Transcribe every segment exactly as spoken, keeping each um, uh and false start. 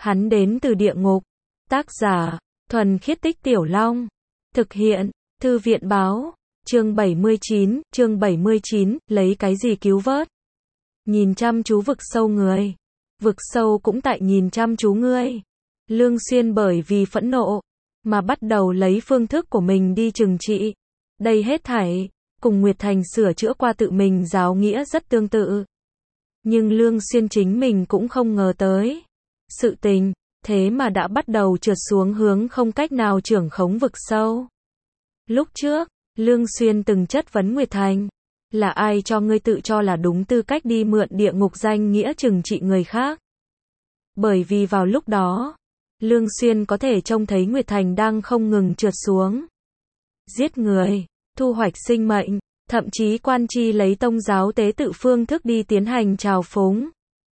Hắn đến từ địa ngục. Tác giả, Thuần Khiết Tích Tiểu Long. Thực hiện, Thư viện báo. Chương bảy mươi chín, chương bảy mươi chín, lấy cái gì cứu vớt? Nhìn chăm chú vực sâu người. Vực sâu cũng tại nhìn chăm chú ngươi. Lương Xuyên bởi vì phẫn nộ, mà bắt đầu lấy phương thức của mình đi trừng trị. Đây hết thảy, cùng Nguyệt Thành sửa chữa qua tự mình giáo nghĩa rất tương tự. Nhưng Lương Xuyên chính mình cũng không ngờ tới. Sự tình, thế mà đã bắt đầu trượt xuống hướng không cách nào trưởng khống vực sâu. Lúc trước, Lương Xuyên từng chất vấn Nguyệt Thành. Là ai cho ngươi tự cho là đúng tư cách đi mượn địa ngục danh nghĩa trừng trị người khác? Bởi vì vào lúc đó, Lương Xuyên có thể trông thấy Nguyệt Thành đang không ngừng trượt xuống. Giết người, thu hoạch sinh mệnh, thậm chí quan chi lấy tông giáo tế tự phương thức đi tiến hành trào phúng.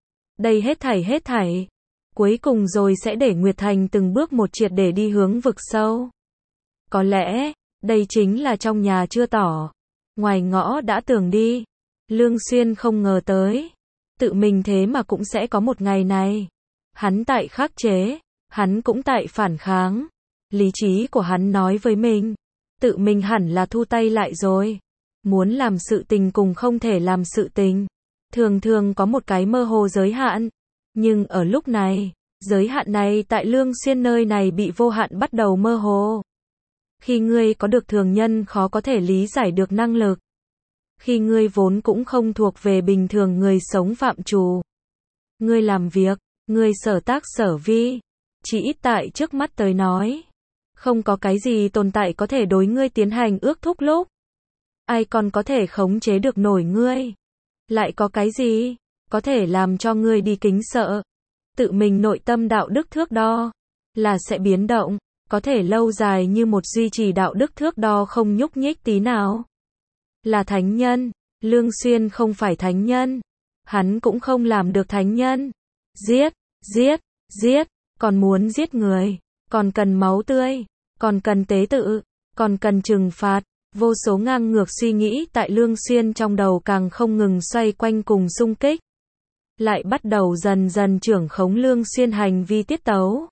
Đây hết thảy hết thảy, cuối cùng rồi sẽ để Nguyệt Thành từng bước một triệt để đi hướng vực sâu. Có lẽ, đây chính là trong nhà chưa tỏ, ngoài ngõ đã tường đi. Lương Xuyên không ngờ tới, tự mình thế mà cũng sẽ có một ngày này. Hắn tại khắc chế, hắn cũng tại phản kháng. Lý trí của hắn nói với mình, tự mình hẳn là thu tay lại rồi. Muốn làm sự tình cùng không thể làm sự tình, thường thường có một cái mơ hồ giới hạn. Nhưng ở lúc này, giới hạn này tại Lương Xuyên nơi này bị vô hạn bắt đầu mơ hồ. Khi ngươi có được thường nhân khó có thể lý giải được năng lực. Khi ngươi vốn cũng không thuộc về bình thường người sống phạm trù. Ngươi làm việc, ngươi sở tác sở vi, chỉ ít tại trước mắt tới nói, không có cái gì tồn tại có thể đối ngươi tiến hành ước thúc lúc. Ai còn có thể khống chế được nổi ngươi? Lại có cái gì có thể làm cho ngươi đi kính sợ? Tự mình nội tâm đạo đức thước đo là sẽ biến động, có thể lâu dài như một duy trì đạo đức thước đo không nhúc nhích tí nào. Là thánh nhân, Lương Xuyên không phải thánh nhân, hắn cũng không làm được thánh nhân. Giết, giết, giết, còn muốn giết người, còn cần máu tươi, còn cần tế tự, còn cần trừng phạt. Vô số ngang ngược suy nghĩ tại Lương Xuyên trong đầu càng không ngừng xoay quanh cùng xung kích. Lại bắt đầu dần dần trưởng khống Lương Xuyên hành vi tiết tấu.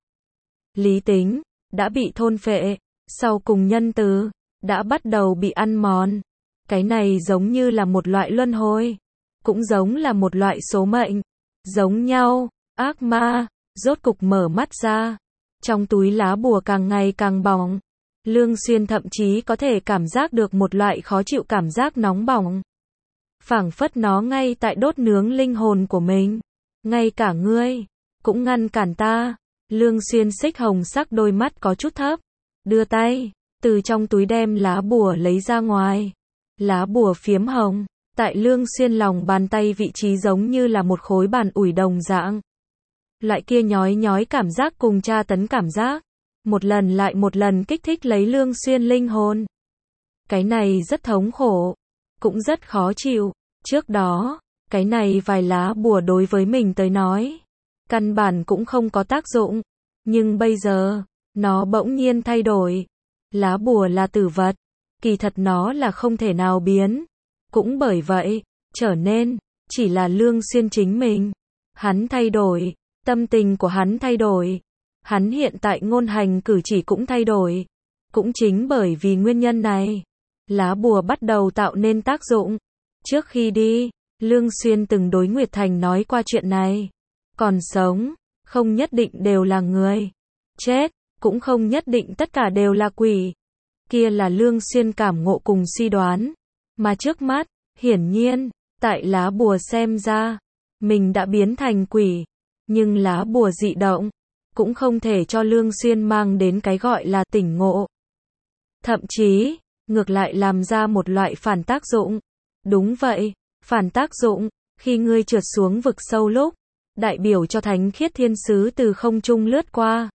Lý tính đã bị thôn phệ, sau cùng nhân từ đã bắt đầu bị ăn mòn. Cái này giống như là một loại luân hồi, cũng giống là một loại số mệnh. Giống nhau, ác ma rốt cục mở mắt ra. Trong túi lá bùa càng ngày càng bỏng. Lương Xuyên thậm chí có thể cảm giác được một loại khó chịu cảm giác nóng bỏng. Phảng phất nó ngay tại đốt nướng linh hồn của mình. Ngay cả ngươi cũng ngăn cản ta. Lương Xuyên xích hồng sắc đôi mắt có chút thấp, đưa tay từ trong túi đem lá bùa lấy ra ngoài. Lá bùa phiếm hồng, tại Lương Xuyên lòng bàn tay vị trí giống như là một khối bàn ủi đồng dạng. Loại kia nhói nhói cảm giác cùng tra tấn cảm giác, một lần lại một lần kích thích lấy Lương Xuyên linh hồn. Cái này rất thống khổ, cũng rất khó chịu. Trước đó, cái này vài lá bùa đối với mình tới nói, căn bản cũng không có tác dụng. Nhưng bây giờ, nó bỗng nhiên thay đổi. Lá bùa là tử vật, kỳ thật nó là không thể nào biến. Cũng bởi vậy, trở nên, chỉ là Lương Xuyên chính mình. Hắn thay đổi, tâm tình của hắn thay đổi. Hắn hiện tại ngôn hành cử chỉ cũng thay đổi. Cũng chính bởi vì nguyên nhân này, lá bùa bắt đầu tạo nên tác dụng. Trước khi đi, Lương Xuyên từng đối Nguyệt Thành nói qua chuyện này. Còn sống, không nhất định đều là người. Chết, cũng không nhất định tất cả đều là quỷ. Kia là Lương Xuyên cảm ngộ cùng suy đoán. Mà trước mắt, hiển nhiên, tại lá bùa xem ra, mình đã biến thành quỷ. Nhưng lá bùa dị động cũng không thể cho Lương Xuyên mang đến cái gọi là tỉnh ngộ. Thậm chí, ngược lại làm ra một loại phản tác dụng. Đúng vậy, phản tác dụng, khi ngươi trượt xuống vực sâu lúc, đại biểu cho thánh khiết thiên sứ từ không trung lướt qua.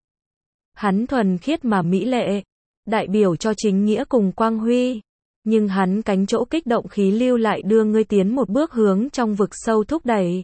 Hắn thuần khiết mà mỹ lệ, đại biểu cho chính nghĩa cùng quang huy. Nhưng hắn cánh chỗ kích động khí lưu lại đưa ngươi tiến một bước hướng trong vực sâu thúc đẩy.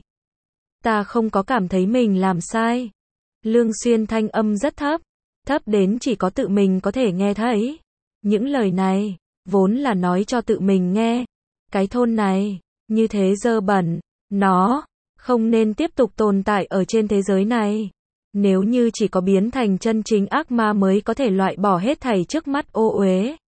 Ta không có cảm thấy mình làm sai. Lương Xuyên thanh âm rất thấp, thấp đến chỉ có tự mình có thể nghe thấy. Những lời này, vốn là nói cho tự mình nghe. Cái thôn này, như thế dơ bẩn, nó không nên tiếp tục tồn tại ở trên thế giới này. Nếu như chỉ có biến thành chân chính ác ma mới có thể loại bỏ hết thảy trước mắt ô uế.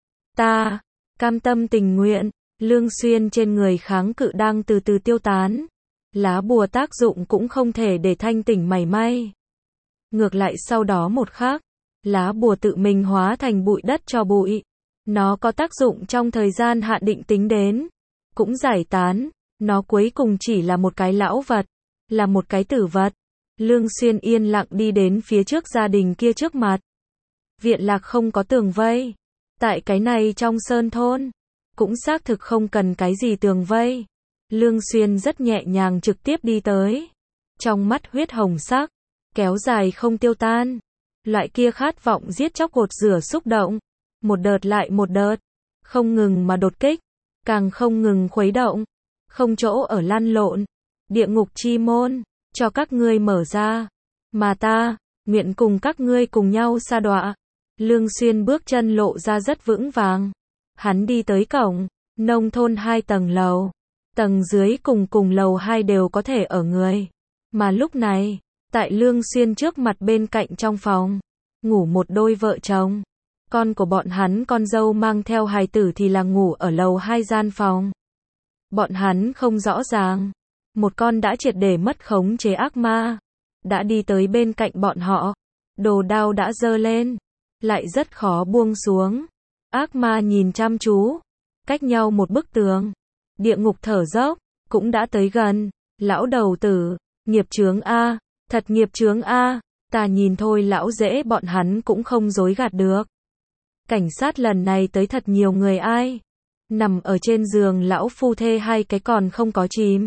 Ta, cam tâm tình nguyện, lương xuyên trên người kháng cự đang từ từ tiêu tán. Lá bùa tác dụng cũng không thể để thanh tỉnh mảy may. Ngược lại sau đó một khắc, lá bùa tự mình hóa thành bụi đất cho bụi. Nó có tác dụng trong thời gian hạn định tính đến, cũng giải tán, nó cuối cùng chỉ là một cái lão vật, là một cái tử vật. Lương Xuyên yên lặng đi đến phía trước gia đình kia trước mặt. Viện lạc không có tường vây. Tại cái này trong sơn thôn, cũng xác thực không cần cái gì tường vây. Lương Xuyên rất nhẹ nhàng trực tiếp đi tới. Trong mắt huyết hồng sắc, kéo dài không tiêu tan. Loại kia khát vọng giết chóc gột rửa xúc động. Một đợt lại một đợt, không ngừng mà đột kích, càng không ngừng khuấy động, không chỗ ở lăn lộn. Địa ngục chi môn, cho các ngươi mở ra, mà ta, nguyện cùng các ngươi cùng nhau sa đọa. Lương Xuyên bước chân lộ ra rất vững vàng. Hắn đi tới cổng, nông thôn hai tầng lầu. Tầng dưới cùng cùng lầu hai đều có thể ở người. Mà lúc này, tại Lương Xuyên trước mặt bên cạnh trong phòng, ngủ một đôi vợ chồng. Con của bọn hắn con dâu mang theo hài tử thì là ngủ ở lầu hai gian phòng. Bọn hắn không rõ ràng. Một con đã triệt để mất khống chế ác ma. Đã đi tới bên cạnh bọn họ. Đồ đao đã giơ lên. Lại rất khó buông xuống. Ác ma nhìn chăm chú. Cách nhau một bức tường. Địa ngục thở dốc. Cũng đã tới gần. Lão đầu tử. Nghiệp chướng A. Thật nghiệp chướng A. Ta nhìn thôi lão dễ bọn hắn cũng không dối gạt được. Cảnh sát lần này tới thật nhiều người ai. Nằm ở trên giường lão phu thê hai cái còn không có chìm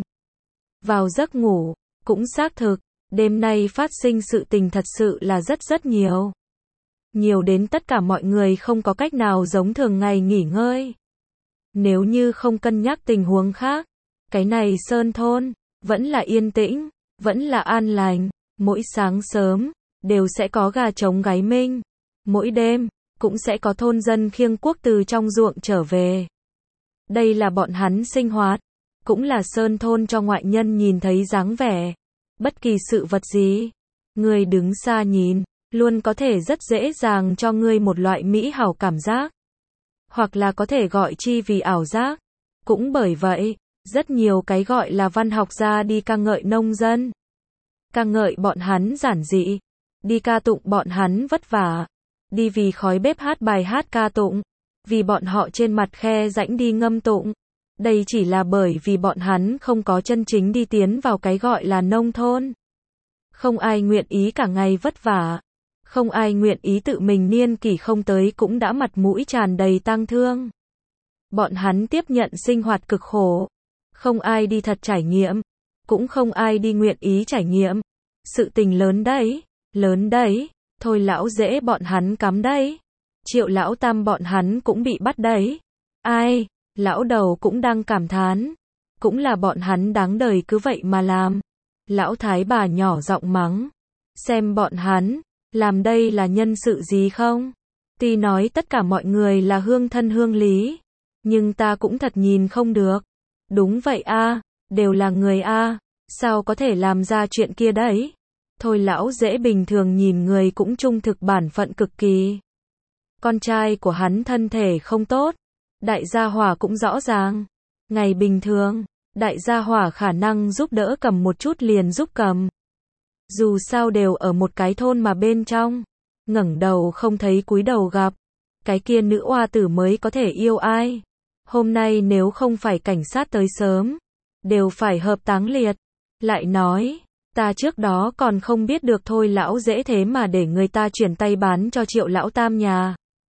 vào giấc ngủ. Cũng xác thực, đêm nay phát sinh sự tình thật sự là rất rất nhiều. Nhiều đến tất cả mọi người không có cách nào giống thường ngày nghỉ ngơi. Nếu như không cân nhắc tình huống khác, cái này sơn thôn, vẫn là yên tĩnh, vẫn là an lành. Mỗi sáng sớm, đều sẽ có gà trống gáy minh. Mỗi đêm, cũng sẽ có thôn dân khiêng cuốc từ trong ruộng trở về. Đây là bọn hắn sinh hoạt, cũng là sơn thôn cho ngoại nhân nhìn thấy dáng vẻ. Bất kỳ sự vật gì, người đứng xa nhìn, luôn có thể rất dễ dàng cho ngươi một loại mỹ hảo cảm giác. Hoặc là có thể gọi chi vì ảo giác. Cũng bởi vậy, rất nhiều cái gọi là văn học gia đi ca ngợi nông dân. Ca ngợi bọn hắn giản dị. Đi ca tụng bọn hắn vất vả. Đi vì khói bếp hát bài hát ca tụng. Vì bọn họ trên mặt khe rãnh đi ngâm tụng. Đây chỉ là bởi vì bọn hắn không có chân chính đi tiến vào cái gọi là nông thôn. Không ai nguyện ý cả ngày vất vả. Không ai nguyện ý tự mình niên kỷ không tới cũng đã mặt mũi tràn đầy tang thương. Bọn hắn tiếp nhận sinh hoạt cực khổ. Không ai đi thật trải nghiệm. Cũng không ai đi nguyện ý trải nghiệm. Sự tình lớn đấy, lớn đấy. Thôi lão dễ bọn hắn cắm đấy. Triệu lão tam bọn hắn cũng bị bắt đấy. Ai, lão đầu cũng đang cảm thán. Cũng là bọn hắn đáng đời cứ vậy mà làm. Lão thái bà nhỏ giọng mắng. Xem bọn hắn, làm đây là nhân sự gì không? Tuy nói tất cả mọi người là hương thân hương lý. Nhưng ta cũng thật nhìn không được. Đúng vậy a, đều là người a, sao có thể làm ra chuyện kia đấy? Thôi lão dễ bình thường nhìn người cũng trung thực bản phận cực kỳ. Con trai của hắn thân thể không tốt. Đại gia hỏa cũng rõ ràng. Ngày bình thường, đại gia hỏa khả năng giúp đỡ cầm một chút liền giúp cầm. Dù sao đều ở một cái thôn mà bên trong. Ngẩng đầu không thấy cúi đầu gặp. Cái kia nữ oa tử mới có thể yêu ai. Hôm nay nếu không phải cảnh sát tới sớm, đều phải hợp táng liệt. Lại nói, ta trước đó còn không biết được thôi lão dễ thế mà để người ta chuyển tay bán cho Triệu lão tam nhà.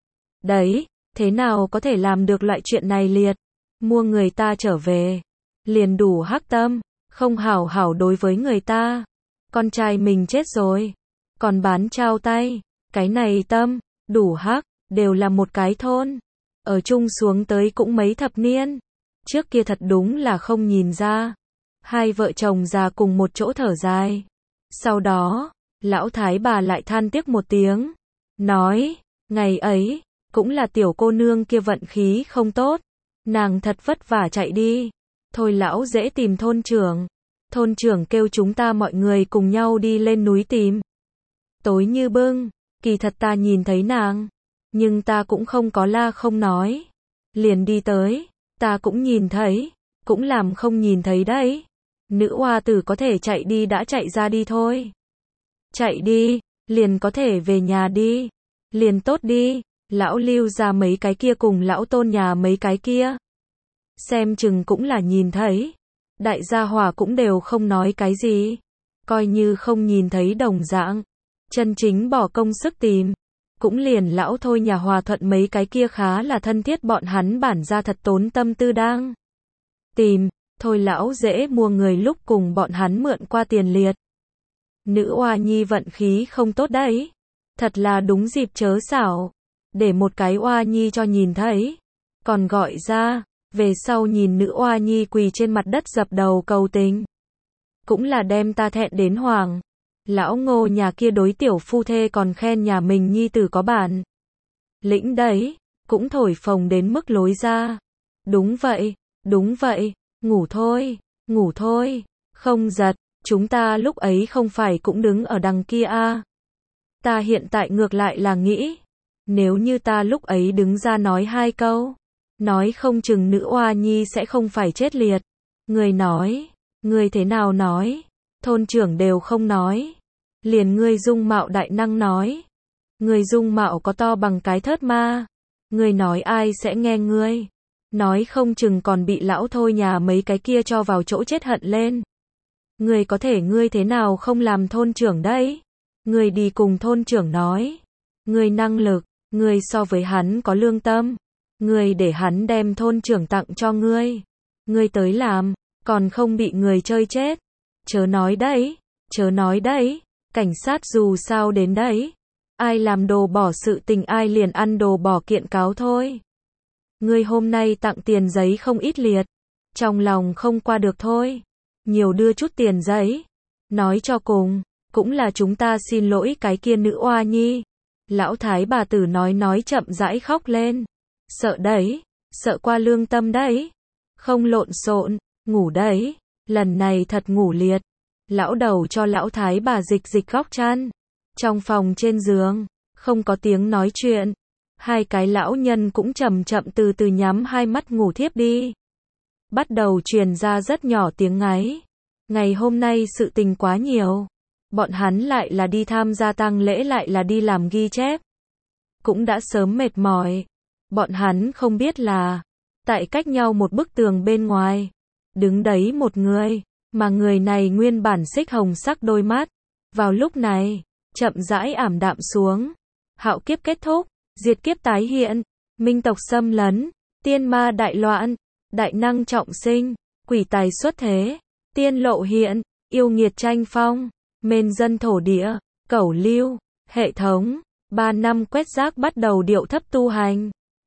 Đấy, thế nào có thể làm được loại chuyện này liệt? Mua người ta trở về, liền đủ hắc tâm, không hảo hảo đối với người ta. Con trai mình chết rồi, còn bán trao tay, cái này tâm, đủ hắc, đều là một cái thôn. Ở chung xuống tới cũng mấy thập niên. Trước kia thật đúng là không nhìn ra. Hai vợ chồng già cùng một chỗ thở dài. Sau đó, lão thái bà lại than tiếc một tiếng. Nói, ngày ấy, cũng là tiểu cô nương kia vận khí không tốt. Nàng thật vất vả chạy đi. Thôi lão dễ tìm thôn trưởng. Thôn trưởng kêu chúng ta mọi người cùng nhau đi lên núi tìm. tối như bưng, kỳ thật ta nhìn thấy nàng, nhưng ta cũng không có la không nói. Liền đi tới, ta cũng nhìn thấy, cũng làm không nhìn thấy đấy. Nữ oa tử có thể chạy đi đã chạy ra đi thôi. Chạy đi, liền có thể về nhà đi. Liền tốt đi, lão Lưu ra mấy cái kia cùng lão Tôn nhà mấy cái kia. Xem chừng cũng là nhìn thấy. Đại gia hỏa cũng đều không nói cái gì. Coi như không nhìn thấy đồng dạng. Chân chính bỏ công sức tìm. Cũng liền lão thôi nhà Hòa Thuận mấy cái kia khá là thân thiết, bọn hắn bản ra thật tốn tâm tư đang tìm. Thôi lão dễ mua người lúc cùng bọn hắn mượn qua tiền liệt. Nữ oa nhi vận khí không tốt đấy. Thật là đúng dịp chớ xảo. Để một cái oa nhi cho nhìn thấy. Còn gọi ra. Về sau nhìn nữ oa nhi quỳ trên mặt đất dập đầu cầu tình. Cũng là đem ta thẹn đến hoàng. Lão Ngô nhà kia đối tiểu phu thê còn khen nhà mình nhi tử có bản lĩnh đấy. Cũng thổi phồng đến mức lối ra. Đúng vậy, đúng vậy. Ngủ thôi, ngủ thôi. Không giật, chúng ta lúc ấy không phải cũng đứng ở đằng kia à. Ta hiện tại ngược lại là nghĩ. Nếu như ta lúc ấy đứng ra nói hai câu. Nói không chừng nữ oa nhi sẽ không phải chết liệt. Người nói, người thế nào nói. Thôn trưởng đều không nói. Liền ngươi dung mạo đại năng nói. Người dung mạo có to bằng cái thớt ma. Người nói ai sẽ nghe ngươi. Nói không chừng còn bị lão thôi nhà mấy cái kia cho vào chỗ chết hận lên. Người có thể ngươi thế nào không làm thôn trưởng đấy. Người đi cùng thôn trưởng nói. Người năng lực, người so với hắn có lương tâm. Người để hắn đem thôn trưởng tặng cho ngươi. Ngươi tới làm, còn không bị người chơi chết. Chớ nói đấy, chớ nói đấy. Cảnh sát dù sao đến đấy. Ai làm đồ bỏ sự tình ai liền ăn đồ bỏ kiện cáo thôi. Ngươi hôm nay tặng tiền giấy không ít liệt. Trong lòng không qua được thôi. Nhiều đưa chút tiền giấy. Nói cho cùng, cũng là chúng ta xin lỗi cái kia nữ oa nhi. Lão thái bà tử nói nói chậm rãi khóc lên. Sợ đấy, sợ qua lương tâm đấy. Không lộn xộn, ngủ đấy. Lần này thật ngủ liệt. Lão đầu cho lão thái bà dịch dịch góc chăn. Trong phòng trên giường, không có tiếng nói chuyện. Hai cái lão nhân cũng chậm chậm từ từ nhắm hai mắt ngủ thiếp đi. Bắt đầu truyền ra rất nhỏ tiếng ngáy. Ngày hôm nay sự tình quá nhiều. Bọn hắn lại là đi tham gia tang lễ lại là đi làm ghi chép. Cũng đã sớm mệt mỏi. Bọn hắn không biết là, tại cách nhau một bức tường bên ngoài, đứng đấy một người, mà người này nguyên bản xích hồng sắc đôi mắt. Vào lúc này, chậm rãi ảm đạm xuống. Hạo kiếp kết thúc, diệt kiếp tái hiện, minh tộc xâm lấn, tiên ma đại loạn, đại năng trọng sinh, quỷ tài xuất thế, tiên lộ hiện, yêu nghiệt tranh phong, mên dân thổ địa, cẩu lưu, hệ thống, ba năm quét rác bắt đầu điệu thấp tu hành.